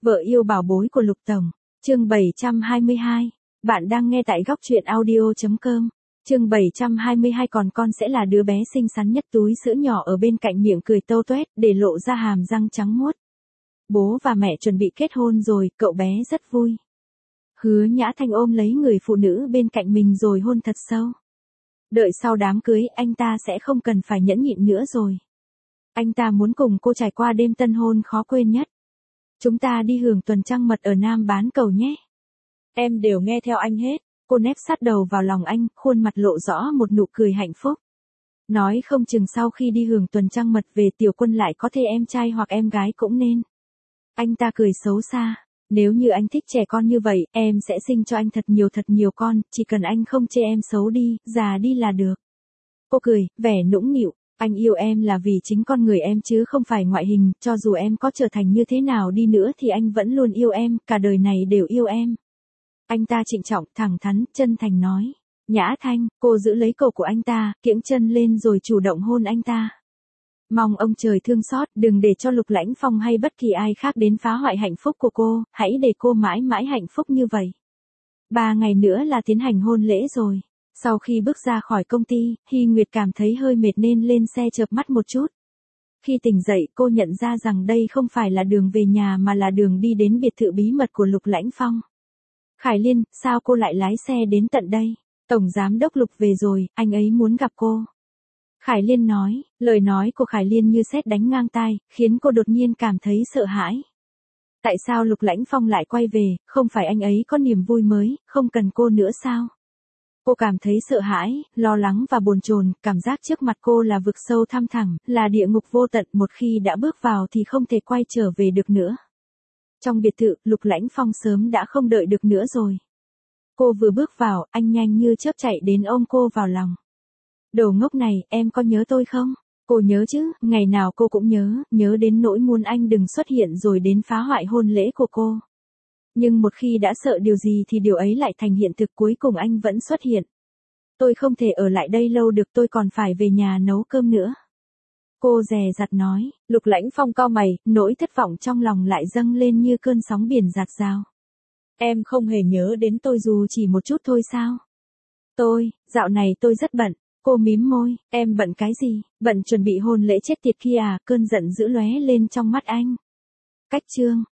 Vợ yêu bảo bối của Lục Tổng, chương 722. Bạn đang nghe tại góc truyện audio.com. Chương 722 còn con sẽ là đứa bé xinh xắn nhất, túi sữa nhỏ ở bên cạnh miệng cười tâu tuét, để lộ ra hàm răng trắng muốt. Bố và mẹ chuẩn bị kết hôn rồi, cậu bé rất vui. Hứa Nhã Thanh ôm lấy người phụ nữ bên cạnh mình rồi hôn thật sâu. Đợi sau đám cưới, anh ta sẽ không cần phải nhẫn nhịn nữa rồi. Anh ta muốn cùng cô trải qua đêm tân hôn khó quên nhất. Chúng ta đi hưởng tuần trăng mật ở Nam Bán Cầu nhé. Em đều nghe theo anh hết. Cô nép sát đầu vào lòng anh, khuôn mặt lộ rõ một nụ cười hạnh phúc. Nói không chừng sau khi đi hưởng tuần trăng mật về Tiểu Quân lại có thể em trai hoặc em gái cũng nên. Anh ta cười xấu xa. Nếu như anh thích trẻ con như vậy, em sẽ sinh cho anh thật nhiều con, chỉ cần anh không chê em xấu đi, già đi là được. Cô cười, vẻ nũng nịu. Anh yêu em là vì chính con người em chứ không phải ngoại hình, cho dù em có trở thành như thế nào đi nữa thì anh vẫn luôn yêu em, cả đời này đều yêu em. Anh ta trịnh trọng, thẳng thắn, chân thành nói. Nhã Thanh, cô giữ lấy cổ của anh ta, kiễng chân lên rồi chủ động hôn anh ta. Mong ông trời thương xót, đừng để cho Lục Lãnh Phong hay bất kỳ ai khác đến phá hoại hạnh phúc của cô, hãy để cô mãi mãi hạnh phúc như vậy. 3 ngày nữa là tiến hành hôn lễ rồi. Sau khi bước ra khỏi công ty, Hy Nguyệt cảm thấy hơi mệt nên lên xe chợp mắt một chút. Khi tỉnh dậy, cô nhận ra rằng đây không phải là đường về nhà mà là đường đi đến biệt thự bí mật của Lục Lãnh Phong. Khải Liên, sao cô lại lái xe đến tận đây? Tổng giám đốc Lục về rồi, anh ấy muốn gặp cô. Khải Liên nói, lời nói của Khải Liên như sét đánh ngang tai, khiến cô đột nhiên cảm thấy sợ hãi. Tại sao Lục Lãnh Phong lại quay về, không phải anh ấy có niềm vui mới, không cần cô nữa sao? Cô cảm thấy sợ hãi, lo lắng và bồn chồn, cảm giác trước mặt cô là vực sâu thăm thẳm, là địa ngục vô tận, một khi đã bước vào thì không thể quay trở về được nữa. Trong biệt thự, Lục Lãnh Phong sớm đã không đợi được nữa rồi. Cô vừa bước vào, anh nhanh như chớp chạy đến ôm cô vào lòng. Đồ ngốc này, em có nhớ tôi không? Cô nhớ chứ, ngày nào cô cũng nhớ đến nỗi muốn anh đừng xuất hiện rồi đến phá hoại hôn lễ của cô. Nhưng một khi đã sợ điều gì thì điều ấy lại thành hiện thực, cuối cùng anh vẫn xuất hiện. Tôi không thể ở lại đây lâu được, tôi còn phải về nhà nấu cơm nữa. Cô dè dặt nói. Lục Lãnh Phong cau mày, nỗi thất vọng trong lòng lại dâng lên như cơn sóng biển dạt dào. Em không hề nhớ đến tôi dù chỉ một chút thôi sao? Dạo này tôi rất bận. Cô mím môi, em bận cái gì? Bận chuẩn bị hôn lễ chết tiệt kia à? Cơn giận dữ lóe lên trong mắt anh. Cách chương.